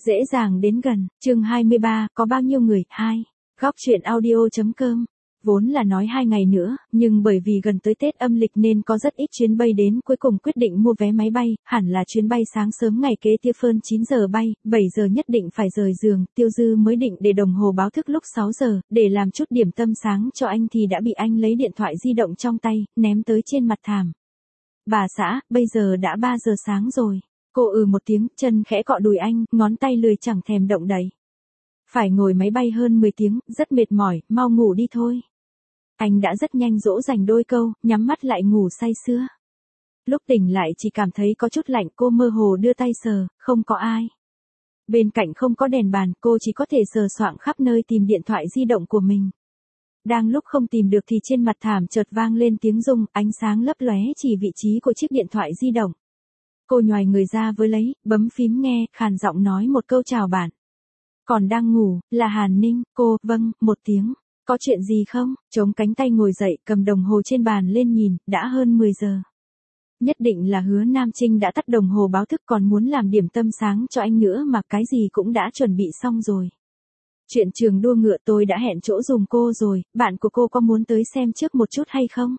Dễ dàng đến gần, chương 23, có bao nhiêu người, 2. Góc truyện audio.com. Vốn là nói 2 ngày nữa, nhưng bởi vì gần tới Tết âm lịch nên có rất ít chuyến bay đến, cuối cùng quyết định mua vé máy bay, hẳn là chuyến bay sáng sớm ngày kế tiếp phân 9 giờ bay, 7 giờ nhất định phải rời giường, Tiêu Dư mới định để đồng hồ báo thức lúc 6 giờ, để làm chút điểm tâm sáng cho anh thì đã bị anh lấy điện thoại di động trong tay, ném tới trên mặt thảm. Bà xã, bây giờ đã 3 giờ sáng rồi. Cô một tiếng, chân khẽ cọ đùi anh, ngón tay lười chẳng thèm động đậy. Phải ngồi máy bay hơn 10 tiếng, rất mệt mỏi, mau ngủ đi thôi. Anh đã rất nhanh dỗ dành đôi câu, nhắm mắt lại ngủ say sưa. Lúc tỉnh lại chỉ cảm thấy có chút lạnh, cô mơ hồ đưa tay sờ, không có ai. Bên cạnh không có đèn bàn, cô chỉ có thể sờ soạng khắp nơi tìm điện thoại di động của mình. Đang lúc không tìm được thì trên mặt thảm chợt vang lên tiếng rung, ánh sáng lấp lóe chỉ vị trí của chiếc điện thoại di động. Cô nhoài người ra với lấy, bấm phím nghe, khàn giọng nói một câu chào bạn. Còn đang ngủ, là Hàn Ninh, cô, vâng, một tiếng. Có chuyện gì không? Chống cánh tay ngồi dậy, cầm đồng hồ trên bàn lên nhìn, đã hơn 10 giờ. Nhất định là Hứa Nam Trinh đã tắt đồng hồ báo thức còn muốn làm điểm tâm sáng cho anh nữa mà cái gì cũng đã chuẩn bị xong rồi. Chuyện trường đua ngựa tôi đã hẹn chỗ dùm cô rồi, bạn của cô có muốn tới xem trước một chút hay không?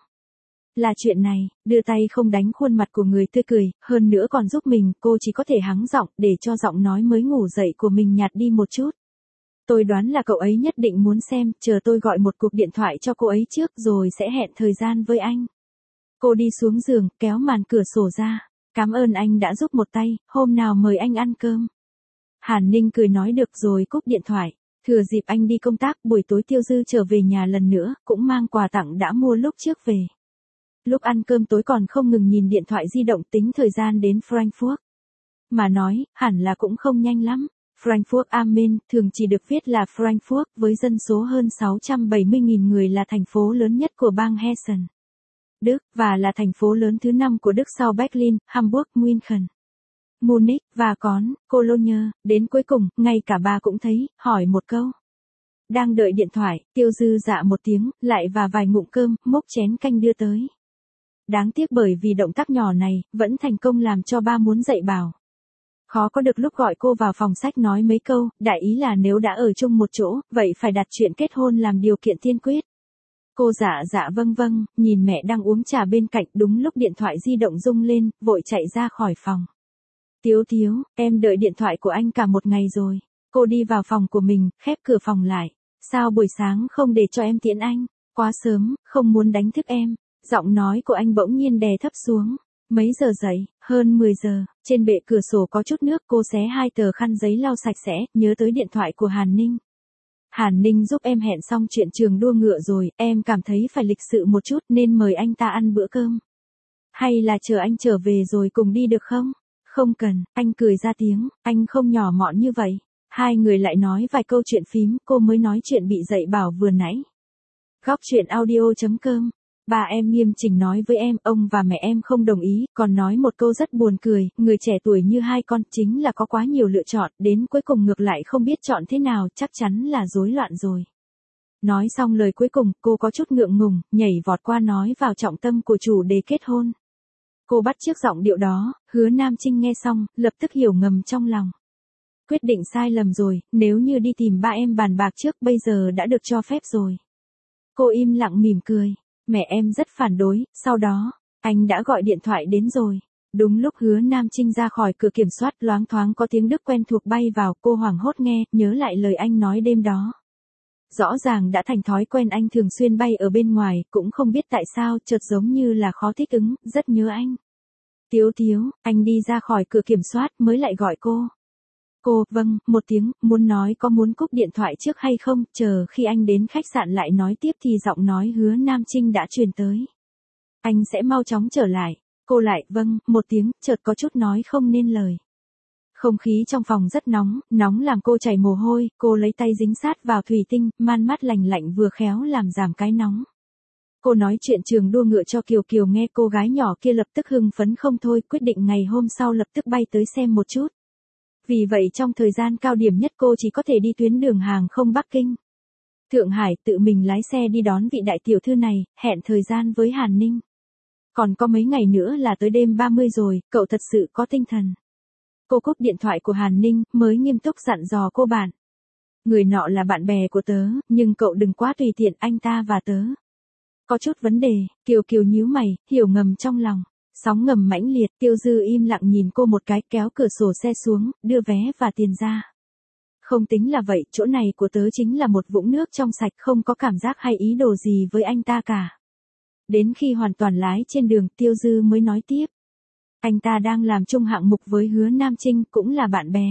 Là chuyện này, đưa tay không đánh khuôn mặt của người tươi cười, hơn nữa còn giúp mình, cô chỉ có thể hắng giọng để cho giọng nói mới ngủ dậy của mình nhạt đi một chút. Tôi đoán là cậu ấy nhất định muốn xem, chờ tôi gọi một cuộc điện thoại cho cô ấy trước rồi sẽ hẹn thời gian với anh. Cô đi xuống giường, kéo màn cửa sổ ra. Cảm ơn anh đã giúp một tay, hôm nào mời anh ăn cơm. Hàn Ninh cười nói được rồi cúp điện thoại. Thừa dịp anh đi công tác, buổi tối Tiêu Dư trở về nhà lần nữa, cũng mang quà tặng đã mua lúc trước về. Lúc ăn cơm tối còn không ngừng nhìn điện thoại di động tính thời gian đến Frankfurt. Mà nói, hẳn là cũng không nhanh lắm. Frankfurt am Main thường chỉ được viết là Frankfurt với dân số hơn 670.000 người là thành phố lớn nhất của bang Hessen, Đức, và là thành phố lớn thứ 5 của Đức sau Berlin, Hamburg, München, Munich, và Cologne. Đến cuối cùng, ngay cả bà cũng thấy, hỏi một câu. Đang đợi điện thoại, Tiêu Dư dạ một tiếng, lại và vài ngụm cơm, múc chén canh đưa tới. Đáng tiếc bởi vì động tác nhỏ này, vẫn thành công làm cho ba muốn dạy bảo. Khó có được lúc gọi cô vào phòng sách nói mấy câu, đại ý là nếu đã ở chung một chỗ, vậy phải đặt chuyện kết hôn làm điều kiện tiên quyết. Cô dạ vâng, nhìn mẹ đang uống trà bên cạnh, đúng lúc điện thoại di động rung lên, vội chạy ra khỏi phòng. Thiếu, em đợi điện thoại của anh cả một ngày rồi. Cô đi vào phòng của mình, khép cửa phòng lại. Sao buổi sáng không để cho em tiễn anh? Quá sớm, không muốn đánh thức em. Giọng nói của anh bỗng nhiên đè thấp xuống. Mấy giờ dậy? Hơn 10 giờ. Trên bệ cửa sổ có chút nước, cô xé 2 tờ khăn giấy lau sạch sẽ, nhớ tới điện thoại của Hàn Ninh. Hàn Ninh giúp em hẹn xong chuyện trường đua ngựa rồi, em cảm thấy phải lịch sự một chút nên mời anh ta ăn bữa cơm. Hay là chờ anh trở về rồi cùng đi được không? Không cần, anh cười ra tiếng, anh không nhỏ mọn như vậy. Hai người lại nói vài câu chuyện phím, cô mới nói chuyện bị dạy bảo vừa nãy. Góc truyện audio.com. Bà em nghiêm chỉnh nói với em, ông và mẹ em không đồng ý, còn nói một câu rất buồn cười, người trẻ tuổi như hai con chính là có quá nhiều lựa chọn, đến cuối cùng ngược lại không biết chọn thế nào, chắc chắn là rối loạn rồi. Nói xong lời cuối cùng, cô có chút ngượng ngùng, nhảy vọt qua nói vào trọng tâm của chủ đề kết hôn. Cô bắt chước giọng điệu đó, Hứa Nam Trinh nghe xong, lập tức hiểu ngầm trong lòng. Quyết định sai lầm rồi, nếu như đi tìm ba em bàn bạc trước bây giờ đã được cho phép rồi. Cô im lặng mỉm cười. Mẹ em rất phản đối, sau đó, anh đã gọi điện thoại đến rồi. Đúng lúc Hứa Nam Trinh ra khỏi cửa kiểm soát, loáng thoáng có tiếng Đức quen thuộc bay vào, cô hoảng hốt nghe, nhớ lại lời anh nói đêm đó. Rõ ràng đã thành thói quen anh thường xuyên bay ở bên ngoài, cũng không biết tại sao, chợt giống như là khó thích ứng, rất nhớ anh. Thiếu, anh đi ra khỏi cửa kiểm soát mới lại gọi cô. Cô, vâng, một tiếng, muốn nói có muốn cúp điện thoại trước hay không, chờ khi anh đến khách sạn lại nói tiếp thì giọng nói Hứa Nam Trinh đã truyền tới. Anh sẽ mau chóng trở lại. Cô lại, vâng, một tiếng, chợt có chút nói không nên lời. Không khí trong phòng rất nóng làm cô chảy mồ hôi, cô lấy tay dính sát vào thủy tinh, man mát lành lạnh vừa khéo làm giảm cái nóng. Cô nói chuyện trường đua ngựa cho Kiều nghe, cô gái nhỏ kia lập tức hưng phấn không thôi, quyết định ngày hôm sau lập tức bay tới xem một chút. Vì vậy trong thời gian cao điểm nhất cô chỉ có thể đi tuyến đường hàng không Bắc Kinh. Thượng Hải tự mình lái xe đi đón vị đại tiểu thư này, hẹn thời gian với Hàn Ninh. Còn có mấy ngày nữa là tới đêm 30 rồi, cậu thật sự có tinh thần. Cô cúp điện thoại của Hàn Ninh, mới nghiêm túc dặn dò cô bạn. Người nọ là bạn bè của tớ, nhưng cậu đừng quá tùy tiện, anh ta và tớ có chút vấn đề. Kiều Kiều nhíu mày, hiểu ngầm trong lòng. Sóng ngầm mãnh liệt, Tiêu Dư im lặng nhìn cô một cái, kéo cửa sổ xe xuống, đưa vé và tiền ra. Không tính là vậy, chỗ này của tớ chính là một vũng nước trong sạch, không có cảm giác hay ý đồ gì với anh ta cả. Đến khi hoàn toàn lái trên đường, Tiêu Dư mới nói tiếp. Anh ta đang làm chung hạng mục với Hứa Nam Trinh, cũng là bạn bè.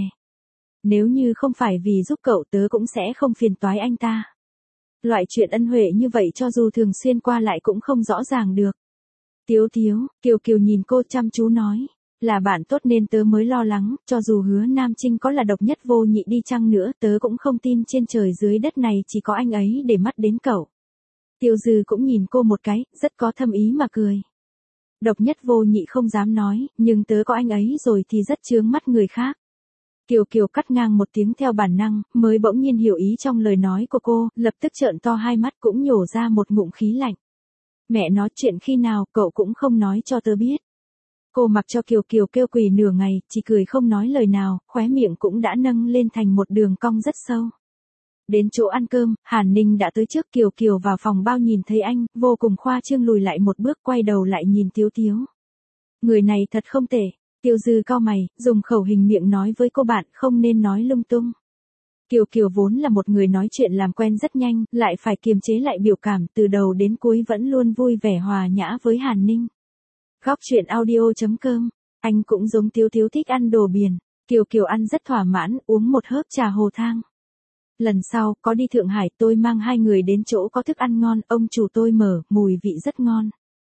Nếu như không phải vì giúp cậu, tớ cũng sẽ không phiền toái anh ta. Loại chuyện ân huệ như vậy cho dù thường xuyên qua lại cũng không rõ ràng được. Tiếu Tiếu, Kiều Kiều nhìn cô chăm chú nói. Là bạn tốt nên tớ mới lo lắng, cho dù Hứa Nam Trinh có là độc nhất vô nhị đi chăng nữa, tớ cũng không tin trên trời dưới đất này chỉ có anh ấy để mắt đến cậu. Tiêu Dư cũng nhìn cô một cái, rất có thâm ý mà cười. Độc nhất vô nhị không dám nói, nhưng tớ có anh ấy rồi thì rất chướng mắt người khác. Kiều Kiều cắt ngang một tiếng theo bản năng, mới bỗng nhiên hiểu ý trong lời nói của cô, lập tức trợn to hai mắt cũng nhổ ra một ngụm khí lạnh. Mẹ nói chuyện khi nào cậu cũng không nói cho tớ biết. Cô mặc cho Kiều Kiều kêu quỳ nửa ngày, chỉ cười không nói lời nào, khóe miệng cũng đã nâng lên thành một đường cong rất sâu. Đến chỗ ăn cơm, Hàn Ninh đã tới trước. Kiều Kiều vào phòng bao nhìn thấy anh, vô cùng khoa trương lùi lại một bước, quay đầu lại nhìn Tiếu Tiếu. Người này thật không tệ. Tiêu Dư cau mày, dùng khẩu hình miệng nói với cô bạn không nên nói lung tung. Kiều Kiều vốn là một người nói chuyện làm quen rất nhanh, lại phải kiềm chế lại biểu cảm, từ đầu đến cuối vẫn luôn vui vẻ hòa nhã với Hàn Ninh. Góc truyện audio.com, anh cũng giống Tiếu Tiếu thích ăn đồ biển. Kiều Kiều ăn rất thỏa mãn, uống một hớp trà hồ thang. Lần sau, có đi Thượng Hải tôi mang hai người đến chỗ có thức ăn ngon, ông chủ tôi mở, mùi vị rất ngon.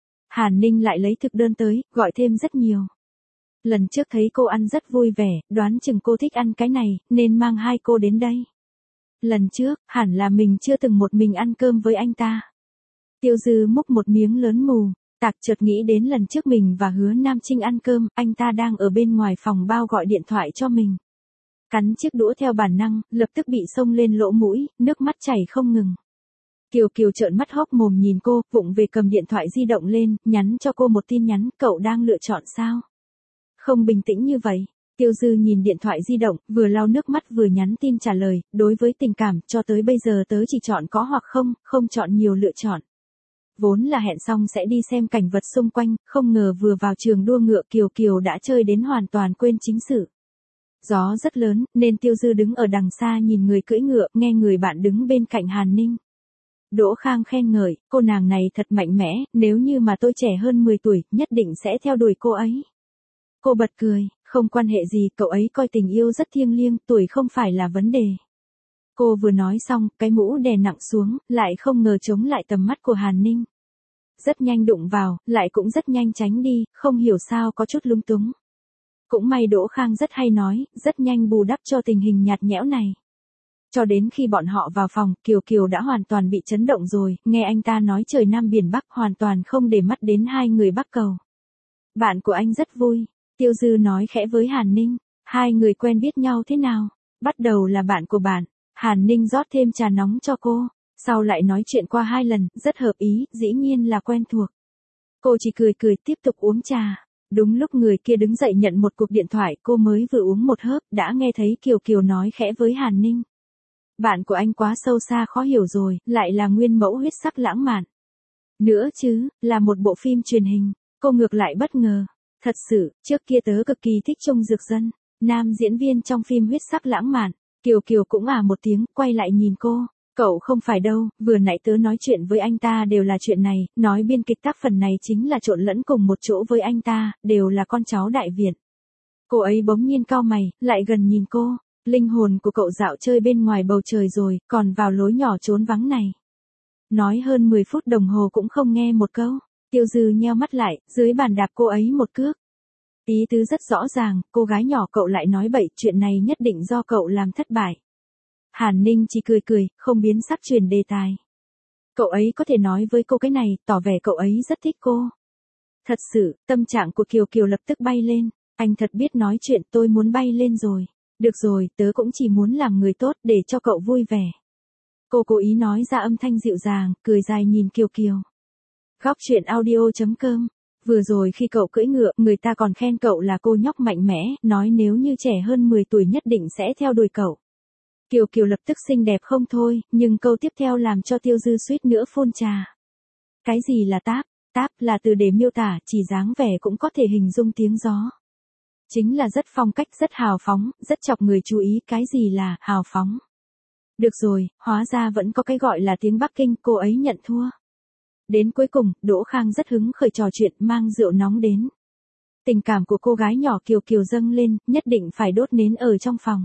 Hàn Ninh lại lấy thực đơn tới, gọi thêm rất nhiều. Lần trước thấy cô ăn rất vui vẻ, đoán chừng cô thích ăn cái này, nên mang hai cô đến đây. Lần trước, hẳn là mình chưa từng một mình ăn cơm với anh ta. Tiêu Dư múc một miếng lớn mù, tạc chợt nghĩ đến lần trước mình và Hứa Nam Trinh ăn cơm, anh ta đang ở bên ngoài phòng bao gọi điện thoại cho mình. Cắn chiếc đũa theo bản năng, lập tức bị xông lên lỗ mũi, nước mắt chảy không ngừng. Kiều Kiều trợn mắt hốc mồm nhìn cô, vụng về cầm điện thoại di động lên, nhắn cho cô một tin nhắn, cậu đang lựa chọn sao? Không bình tĩnh như vậy. Tiêu Dư nhìn điện thoại di động, vừa lau nước mắt vừa nhắn tin trả lời, đối với tình cảm, cho tới bây giờ tớ chỉ chọn có hoặc không, không chọn nhiều lựa chọn. Vốn là hẹn xong sẽ đi xem cảnh vật xung quanh, không ngờ vừa vào trường đua ngựa Kiều Kiều đã chơi đến hoàn toàn quên chính sự. Gió rất lớn, nên Tiêu Dư đứng ở đằng xa nhìn người cưỡi ngựa, nghe người bạn đứng bên cạnh Hàn Ninh. Đỗ Khang khen ngợi, cô nàng này thật mạnh mẽ, nếu như mà tôi trẻ hơn 10 tuổi, nhất định sẽ theo đuổi cô ấy. Cô bật cười, không quan hệ gì, cậu ấy coi tình yêu rất thiêng liêng, tuổi không phải là vấn đề. Cô vừa nói xong, cái mũ đè nặng xuống, lại không ngờ chống lại tầm mắt của Hàn Ninh. Rất nhanh đụng vào, lại cũng rất nhanh tránh đi, không hiểu sao có chút lung túng. Cũng may Đỗ Khang rất hay nói, rất nhanh bù đắp cho tình hình nhạt nhẽo này. Cho đến khi bọn họ vào phòng, Kiều Kiều đã hoàn toàn bị chấn động rồi, nghe anh ta nói trời Nam biển Bắc, hoàn toàn không để mắt đến hai người Bắc cầu. Bạn của anh rất vui, Tiêu Dư nói khẽ với Hàn Ninh, hai người quen biết nhau thế nào? Bắt đầu là bạn của bạn. Hàn Ninh rót thêm trà nóng cho cô, sau lại nói chuyện qua 2 lần, rất hợp ý, dĩ nhiên là quen thuộc. Cô chỉ cười cười tiếp tục uống trà. Đúng lúc người kia đứng dậy nhận một cuộc điện thoại, cô mới vừa uống một hớp, đã nghe thấy Kiều Kiều nói khẽ với Hàn Ninh. Bạn của anh quá sâu xa khó hiểu rồi, lại là nguyên mẫu huyết sắc lãng mạn. Nữa chứ, là một bộ phim truyền hình, cô ngược lại bất ngờ. Thật sự, trước kia tớ cực kỳ thích Trung Dược Dân, nam diễn viên trong phim huyết sắc lãng mạn. Kiều Kiều cũng một tiếng, quay lại nhìn cô. Cậu không phải đâu, vừa nãy tớ nói chuyện với anh ta đều là chuyện này, nói biên kịch tác phần này chính là trộn lẫn cùng một chỗ với anh ta, đều là con cháu đại Việt. Cô ấy bỗng nhiên cau mày, lại gần nhìn cô, linh hồn của cậu dạo chơi bên ngoài bầu trời rồi, còn vào lối nhỏ trốn vắng này. Nói hơn 10 phút đồng hồ cũng không nghe một câu, Tiêu Dư nheo mắt lại, dưới bàn đạp cô ấy một cước. Ý tứ rất rõ ràng, cô gái nhỏ cậu lại nói bậy, chuyện này nhất định do cậu làm thất bại. Hàn Ninh chỉ cười cười, không biến sắc chuyển đề tài. Cậu ấy có thể nói với cô cái này, tỏ vẻ cậu ấy rất thích cô. Thật sự, tâm trạng của Kiều Kiều lập tức bay lên. Anh thật biết nói chuyện, tôi muốn bay lên rồi. Được rồi, tớ cũng chỉ muốn làm người tốt để cho cậu vui vẻ. Cô cố ý nói ra âm thanh dịu dàng, cười dài nhìn Kiều Kiều. Góc truyện audio.com Vừa rồi khi cậu cưỡi ngựa, người ta còn khen cậu là cô nhóc mạnh mẽ, nói nếu như trẻ hơn 10 tuổi nhất định sẽ theo đuổi cậu. Kiều Kiều lập tức xinh đẹp không thôi, nhưng câu tiếp theo làm cho Tiêu Dư suýt nữa phun trà. Cái gì là táp? Táp là từ để miêu tả, chỉ dáng vẻ cũng có thể hình dung tiếng gió. Chính là rất phong cách, rất hào phóng, rất chọc người chú ý. Cái gì là hào phóng? Được rồi, hóa ra vẫn có cái gọi là tiếng Bắc Kinh, cô ấy nhận thua. Đến cuối cùng, Đỗ Khang rất hứng khởi trò chuyện, mang rượu nóng đến. Tình cảm của cô gái nhỏ Kiều Kiều dâng lên, nhất định phải đốt nến ở trong phòng.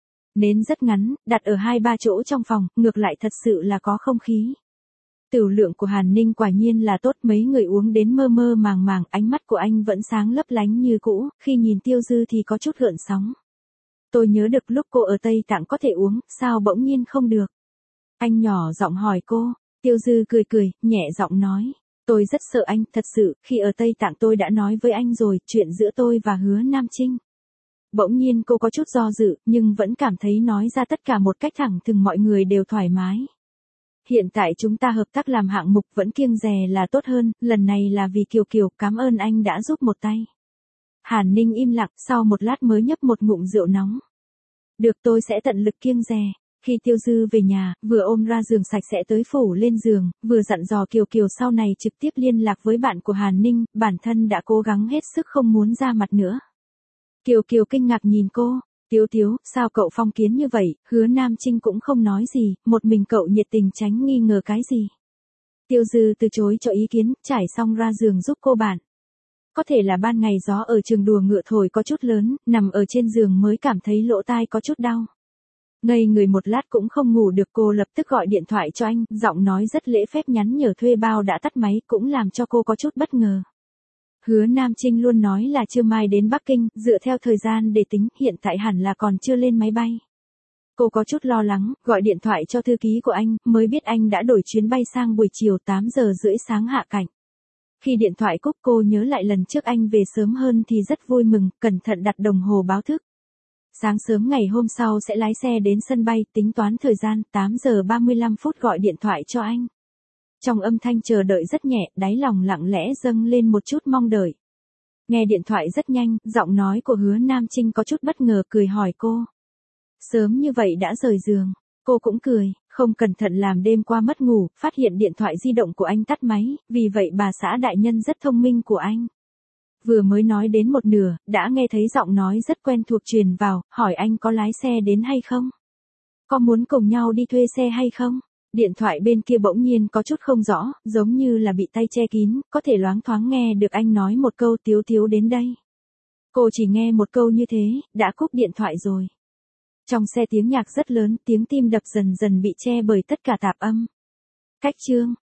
Nến rất ngắn, đặt ở 2-3 chỗ trong phòng, ngược lại thật sự là có không khí. Tửu lượng của Hàn Ninh quả nhiên là tốt, mấy người uống đến mơ mơ màng màng, ánh mắt của anh vẫn sáng lấp lánh như cũ, khi nhìn Tiêu Dư thì có chút gợn sóng. Tôi nhớ được lúc cô ở Tây Tạng có thể uống, sao bỗng nhiên không được? Anh nhỏ giọng hỏi cô, Tiêu Dư cười cười, nhẹ giọng nói. Tôi rất sợ anh, thật sự, khi ở Tây Tạng tôi đã nói với anh rồi, chuyện giữa tôi và Hứa Nam Trinh. Bỗng nhiên cô có chút do dự, nhưng vẫn cảm thấy nói ra tất cả một cách thẳng thừng mọi người đều thoải mái. Hiện tại chúng ta hợp tác làm hạng mục vẫn kiêng dè là tốt hơn, lần này là vì Kiều Kiều, cảm ơn anh đã giúp một tay. Hàn Ninh im lặng, sau một lát mới nhấp một ngụm rượu nóng. Được, tôi sẽ tận lực kiêng dè. Khi Tiêu Dư về nhà, vừa ôm ra giường sạch sẽ tới phủ lên giường, vừa dặn dò Kiều Kiều sau này trực tiếp liên lạc với bạn của Hàn Ninh, bản thân đã cố gắng hết sức không muốn ra mặt nữa. Kiều Kiều kinh ngạc nhìn cô, Tiếu Tiếu, sao cậu phong kiến như vậy? Hứa Nam Trinh cũng không nói gì, một mình cậu nhiệt tình tránh nghi ngờ cái gì. Tiêu Dư từ chối cho ý kiến, trải xong ra giường giúp cô bạn. Có thể là ban ngày gió ở trường đùa ngựa thổi có chút lớn, nằm ở trên giường mới cảm thấy lỗ tai có chút đau. Ngây người một lát cũng không ngủ được, cô lập tức gọi điện thoại cho anh, giọng nói rất lễ phép nhắn nhở thuê bao đã tắt máy, cũng làm cho cô có chút bất ngờ. Hứa Nam Trinh luôn nói là trưa mai đến Bắc Kinh, dựa theo thời gian để tính, hiện tại hẳn là còn chưa lên máy bay. Cô có chút lo lắng, gọi điện thoại cho thư ký của anh, mới biết anh đã đổi chuyến bay sang buổi chiều 8:30 sáng hạ cánh. Khi điện thoại cúp cô nhớ lại lần trước anh về sớm hơn thì rất vui mừng, cẩn thận đặt đồng hồ báo thức. Sáng sớm ngày hôm sau sẽ lái xe đến sân bay, tính toán thời gian, 8:35 gọi điện thoại cho anh. Trong âm thanh chờ đợi rất nhẹ, đáy lòng lặng lẽ dâng lên một chút mong đợi. Nghe điện thoại rất nhanh, giọng nói của Hứa Nam Trinh có chút bất ngờ, cười hỏi cô. Sớm như vậy đã rời giường. Cô cũng cười, không cẩn thận làm đêm qua mất ngủ, phát hiện điện thoại di động của anh tắt máy, vì vậy bà xã đại nhân rất thông minh của anh. Vừa mới nói đến một nửa, đã nghe thấy giọng nói rất quen thuộc truyền vào, hỏi anh có lái xe đến hay không? Có muốn cùng nhau đi thuê xe hay không? Điện thoại bên kia bỗng nhiên có chút không rõ, giống như là bị tay che kín, có thể loáng thoáng nghe được anh nói một câu Tiếu Tiếu đến đây. Cô chỉ nghe một câu như thế, đã cúp điện thoại rồi. Trong xe tiếng nhạc rất lớn, tiếng tim đập dần dần bị che bởi tất cả tạp âm. Cách chương